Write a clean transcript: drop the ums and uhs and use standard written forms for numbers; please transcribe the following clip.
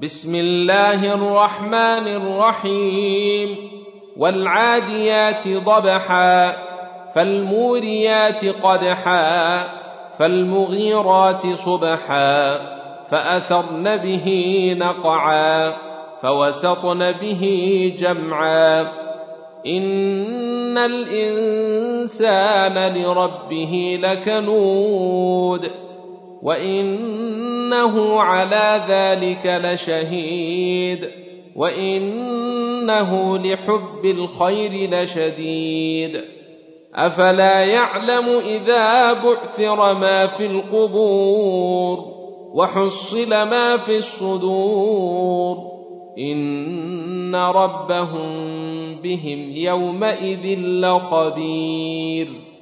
بسم الله الرحمن الرحيم والعاديات ضبحا فالموريات قدحا فالمغيرات صبحا فأثرن به نقعا فوسطن به جمعا إن الإنسان لربه لكنود وإنه على ذلك لشهيد وإنه لحب الخير لشديد أفلا يعلم إذا بعثر ما في القبور وحصل ما في الصدور إن ربهم بهم يومئذ لخبير.